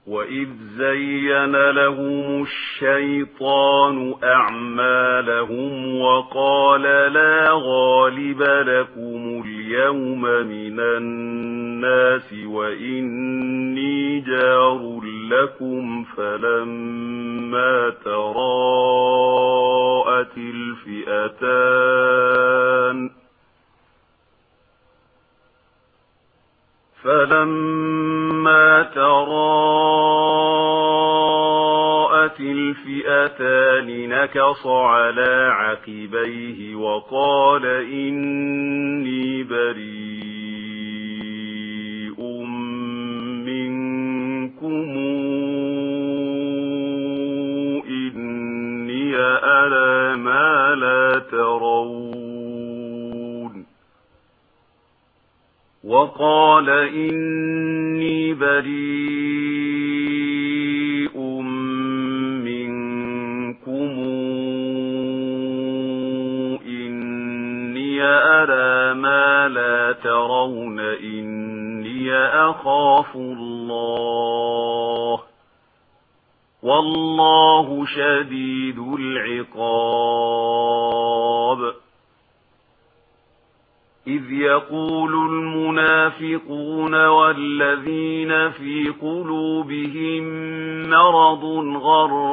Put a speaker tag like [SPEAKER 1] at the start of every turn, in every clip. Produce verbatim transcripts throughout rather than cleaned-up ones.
[SPEAKER 1] وإذ زين لهم الشيطان أعمالهم وقال لا غالب لكم اليوم من الناس وإني جار لكم فلما تراءت الفئتان فلما تراءت الفئتان نكص على عقبيه وقال إني بريء منكم إني أرى ما لا ترون وقال إني بريء منكم إني أرى ما لا ترون إني أخاف الله والله شديد العقاب إذ يقول المنافقون والذين في قلوبهم مرض غر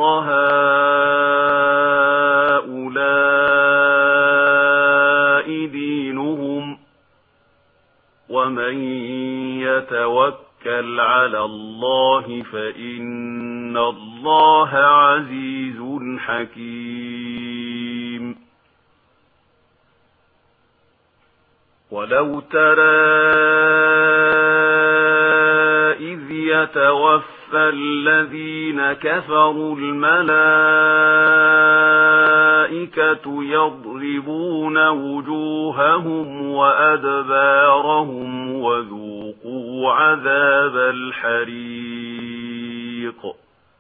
[SPEAKER 1] هؤلاء دينهم ومن يتوكل على الله فإن الله عزيز حكيم ولو ترى إذ يتوفى الذين كفروا الملائكة يضربون وجوههم وأدبارهم وذوقوا عذاب الحريق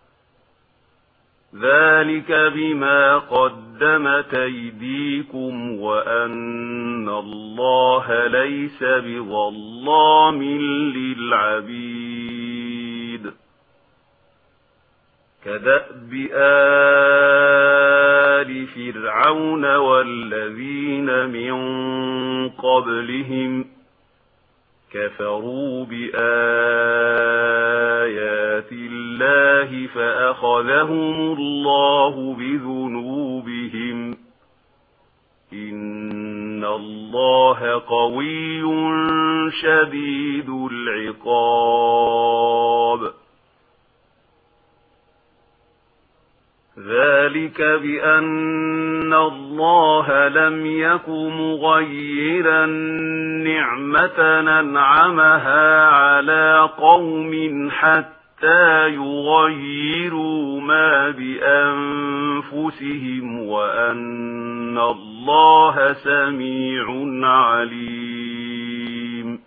[SPEAKER 1] ذلك بما قدمت أيديكم وأن الله ليس بظلام للعبيد كدأب آل فرعون والذين من قبلهم كفروا بآيات الله فأخذهم الله بذنوبهم إن الله قوي شديد العقاب ذلك بأن الله لم يك مغيرا نعمة أنعمها على قوم حتى يغيروا ما بأنفسهم وأن الله سميع عليم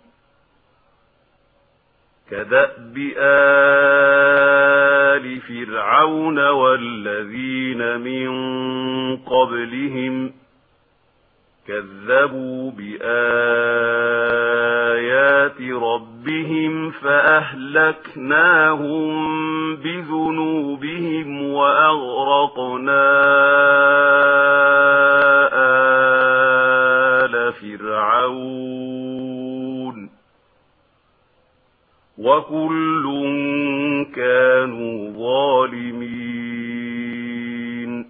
[SPEAKER 1] كدأب آل فرعون والذين من قبلهم كذبوا بآيات ربهم فأهلكناهم بذنوبهم وأغرقنا آل فرعون وكل كانوا ظالمين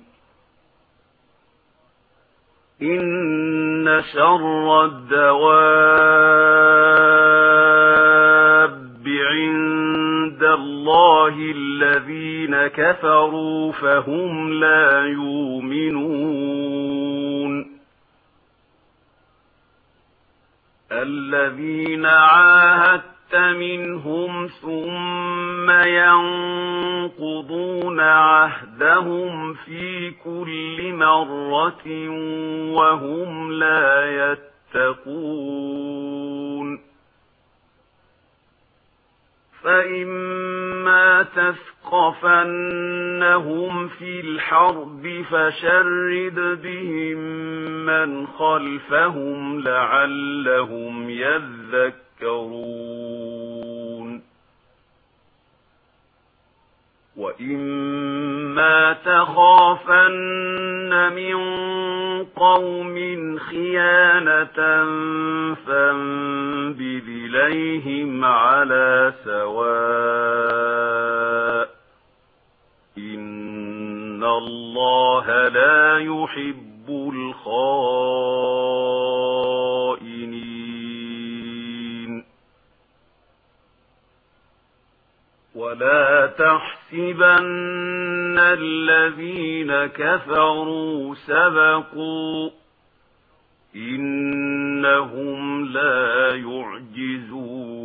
[SPEAKER 1] إن شر الدواب عند الله الذين كفروا فهم لا يؤمنون الذين عاهدت منهم ثم ينقضون عهدهم في كل مرة وهم لا يتقون فإما تثقفنهم في الحرب فشرد بهم من خلفهم لعلهم يذكرون وإما تخافن من قوم خيانة فانبذ إليهم على سواء إن الله لا يحب الخائنين. ولا تحسبن الذين كفروا سبقوا إنهم لا يعجزون